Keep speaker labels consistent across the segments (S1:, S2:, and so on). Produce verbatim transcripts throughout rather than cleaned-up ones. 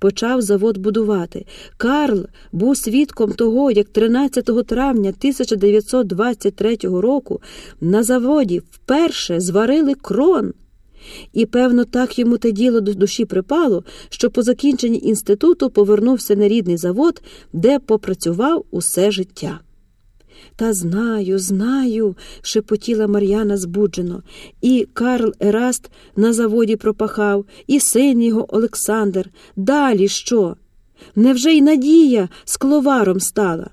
S1: почав завод будувати. Карл був свідком того, як тринадцятого травня тисяча дев'ятсот двадцять третього року на заводі вперше зварили крон. І, певно, так йому те діло до душі припало, що по закінченні інституту повернувся на рідний завод, де попрацював усе життя. «Та знаю, знаю», – шепотіла Мар'яна збуджено. «І Карл Ераст на заводі пропахав, і син його Олександр. Далі що? Невже й Надія скловаром стала?»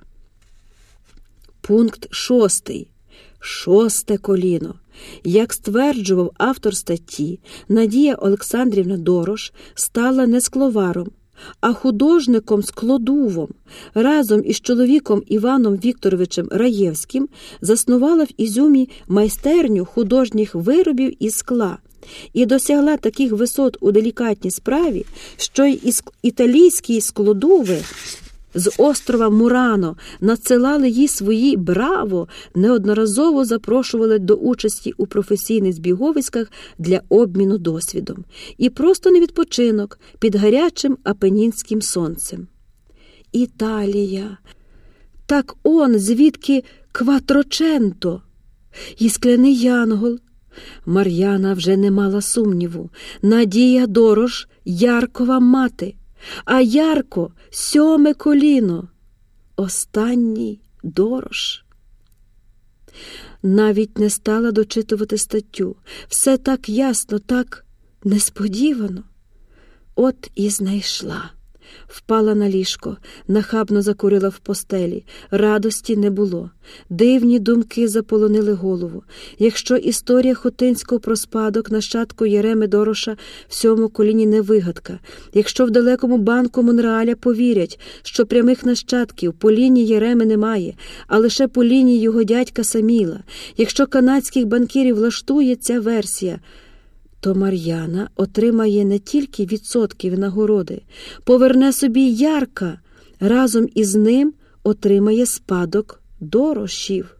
S1: Пункт шостий. Шосте коліно. Як стверджував автор статті, Надія Олександрівна Дорош стала не скловаром, а художником-складувом. Разом із чоловіком Іваном Вікторовичем Раєвським заснувала в Ізюмі майстерню художніх виробів із скла і досягла таких висот у делікатній справі, що й італійські складуви з острова Мурано надсилали їй свої «браво», неодноразово запрошували до участі у професійних збіговиськах для обміну досвідом. І просто не відпочинок під гарячим апенінським сонцем. Італія! Так он, звідки Кватроченто! І скляний янгол! Мар'яна вже не мала сумніву. Надія Дорош – Яркова мати. А Ярко – сьоме коліно. Останній Дорош. Навіть не стала дочитувати статтю. Все так ясно, так несподівано. От і знайшла. Впала на ліжко, нахабно закурила в постелі. Радості не було. Дивні думки заполонили голову. Якщо історія Хотинського про спадок нащадку Єреми Дороша в сьомому коліні не вигадка, якщо в далекому банку Монреаля повірять, що прямих нащадків по лінії Єреми немає, а лише по лінії його дядька Саміла, якщо канадських банкірів влаштує ця версія, то Мар'яна отримає не тільки відсотки нагороди, поверне собі Ярка, разом із ним отримає спадок Дорошів.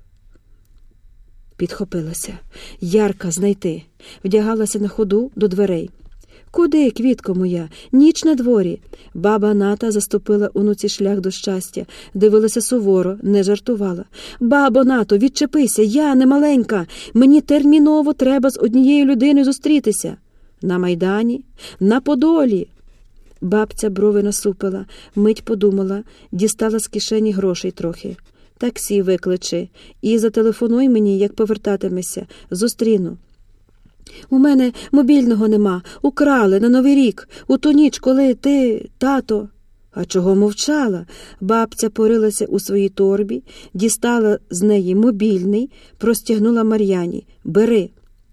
S1: Підхопилася. Ярка знайти. Вдягалася на ходу до дверей. «Куди, квітко моя? Ніч на дворі!» Баба Ната заступила онуці шлях до щастя. Дивилася суворо, не жартувала. «Бабо Нато, відчепися, я не маленька. Мені терміново треба з однією людиною зустрітися». «На Майдані? На Подолі?» Бабця брови насупила, мить подумала, дістала з кишені грошей трохи. «Таксі викличи і зателефонуй мені, як повертатимешся. Зустріну». «У мене мобільного нема. Украли на Новий рік. У ту ніч, коли ти, тато...» «А чого мовчала?» Бабця порилася у своїй торбі, дістала з неї мобільний, простягнула Мар'яні. «Бери».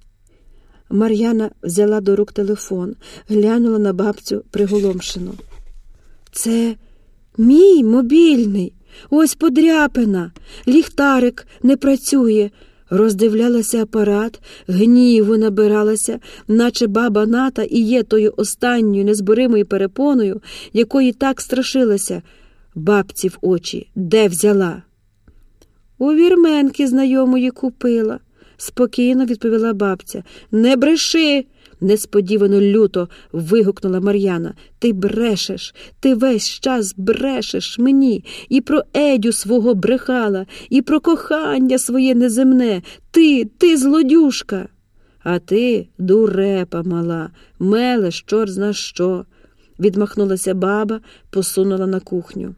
S1: Мар'яна взяла до рук телефон, глянула на бабцю приголомшено. «Це мій мобільний. Ось подряпина. Ліхтарик не працює». Роздивлялася апарат, гніву набиралася, наче баба Ната і є тою останньою незборимою перепоною, якої так страшилася. Бабці в очі. Де взяла? «У вірменки знайомої купила», – спокійно відповіла бабця. «Не бреши!» – несподівано люто вигукнула Мар'яна. «Ти брешеш, ти весь час брешеш мені, і про Едю свого брехала, і про кохання своє неземне. Ти, ти злодюшка!» «А ти, дурепа мала, мелеш чорт зна що!» – відмахнулася баба, посунула на кухню.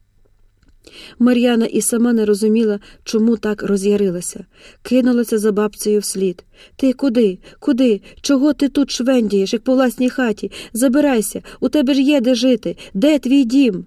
S1: Мар'яна і сама не розуміла, чому так роз'ярилася. Кинулася за бабцею вслід. «Ти куди? Куди? Чого ти тут швендієш, як по власній хаті? Забирайся, у тебе ж є де жити. Де твій дім?»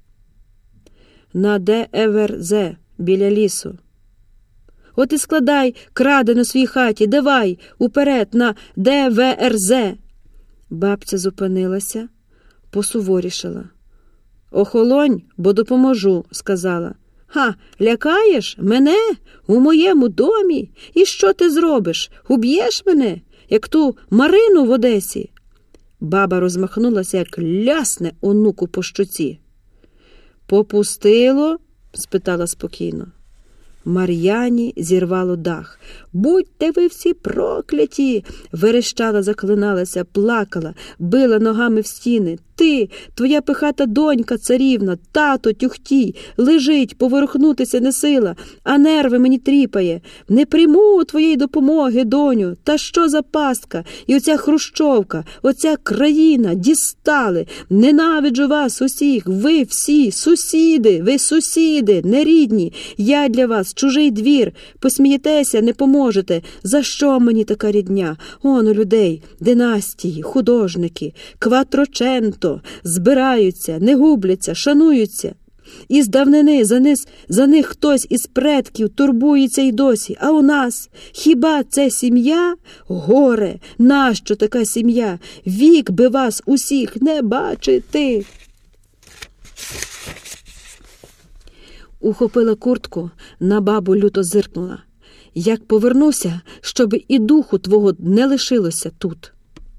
S1: «На Де Евер Зе, біля лісу». «От і складай краде на своїй хаті, давай, уперед, на Де Ве Ер Зе». Бабця зупинилася, посуворішала. «Охолонь, бо допоможу», – сказала. «Ха, лякаєш? Мене? У моєму домі? І що ти зробиш? Уб'єш мене, як ту Марину в Одесі?» Баба розмахнулася, як лясне онуку по щоці. «Попустило?» – спитала спокійно. Мар'яні зірвало дах. «Будьте ви всі прокляті!» – верещала, заклиналася, плакала, била ногами в стіни. ти, твоя пихата донька царівна, тато тюхтій, лежить, поворухнутися не сила, а нерви мені тріпає. Не прийму твоєї допомоги, доню, та що за пастка? І оця хрущовка, оця країна, дістали. Ненавиджу вас усіх, ви всі, сусіди, ви сусіди, нерідні. Я для вас чужий двір, посмієтеся, не поможете. За що мені така рідня? Он у людей, династії, художники, кватроченто, збираються, не губляться, шануються. І з давнини за них, за них хтось із предків турбується й досі. А у нас хіба це сім'я? Горе! Нащо така сім'я? Вік би вас усіх не бачити! Ухопила куртку, на бабу люто зиркнула. Як повернуся, щоб і духу твого не лишилося тут.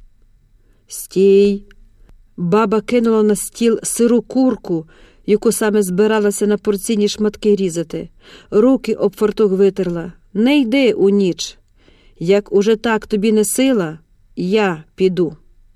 S1: Стій! Баба кинула на стіл сиру курку, яку саме збиралася на порційні шматки різати. Руки об фартух витерла. Не йди у ніч. Як уже так тобі не сила, я піду.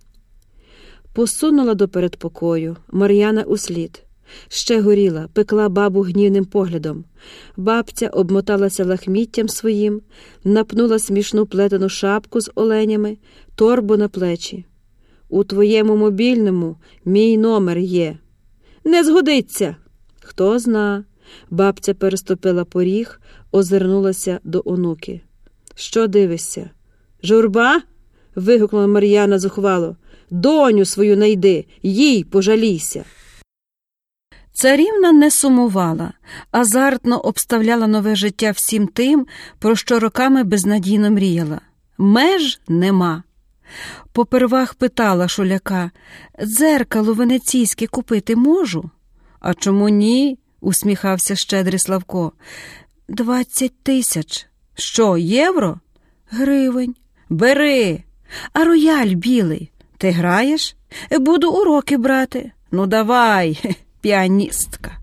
S1: Посунула до передпокою, Мар'яна услід. Ще горіла, пекла бабу гнівним поглядом. Бабця обмоталася лахміттям своїм, напнула смішну плетену шапку з оленями, торбу на плечі. У твоєму мобільному мій номер є. Не згодиться. Хто зна. Бабця переступила поріг, озирнулася до онуки. Що дивишся? Журба? Вигукнула Мар'яна зухвало. Доню свою найди, їй пожалійся. Царівна не сумувала, азартно обставляла нове життя всім тим, про що роками безнадійно мріяла. Меж нема. Попервах питала Шуляка: «Дзеркало венеційське купити можу?» «А чому ні?» – усміхався щедрий Славко. «Двадцять тисяч». «Що, євро?» «Гривень». «Бери». «А рояль білий? Ти граєш?» «Буду уроки брати». «Ну давай, піаністка».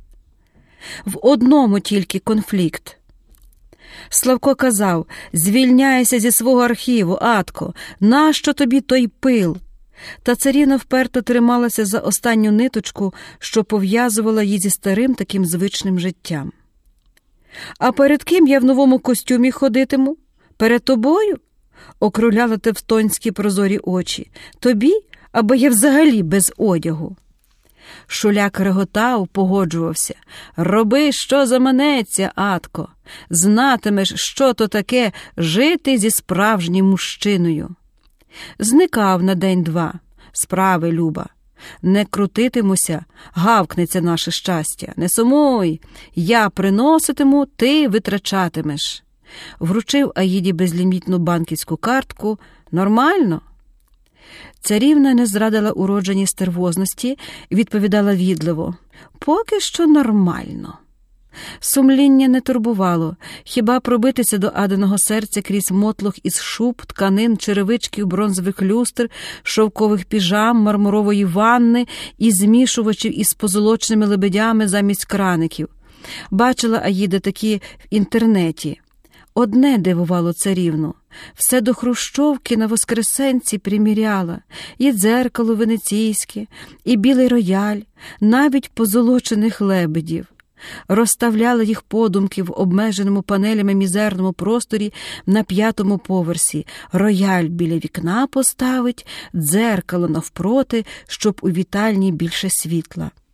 S1: В одному тільки конфлікт. Славко казав: «Звільняйся зі свого архіву, Атко, нащо тобі той пил?» Та царівна вперто трималася за останню ниточку, що пов'язувала її зі старим таким звичним життям. «А перед ким я в новому костюмі ходитиму? Перед тобою?» – округляла тевтонські прозорі очі. «Тобі? Або я взагалі без одягу?» Шуляк реготав, погоджувався. «Роби, що заманеться, Атко. Знатимеш, що то таке жити зі справжнім мужчиною». Зникав на день-два. «Справи, Люба. Не крутитимуся, гавкнеться наше щастя. Не сумуй, я приноситиму, ти витрачатимеш». Вручив Аїді безлімітну банківську картку. «Нормально?» Царівна не зрадила уродженій стервозності і відповідала відливо: «Поки що нормально». Сумління не турбувало, хіба пробитися до Адиного серця крізь мотлох із шуб, тканин, черевичків, бронзових люстр, шовкових піжам, мармурової ванни і змішувачів із позолоченими лебедями замість краників. Бачила Аїда такі в інтернеті. Одне дивувало царівну. Все до хрущовки на Воскресенці приміряла. І дзеркало венеційське, і білий рояль, навіть позолочених лебедів. Розставляла їх подумки в обмеженому панелями мізерному просторі на п'ятому поверсі. Рояль біля вікна поставить, дзеркало навпроти, щоб у вітальні більше світла.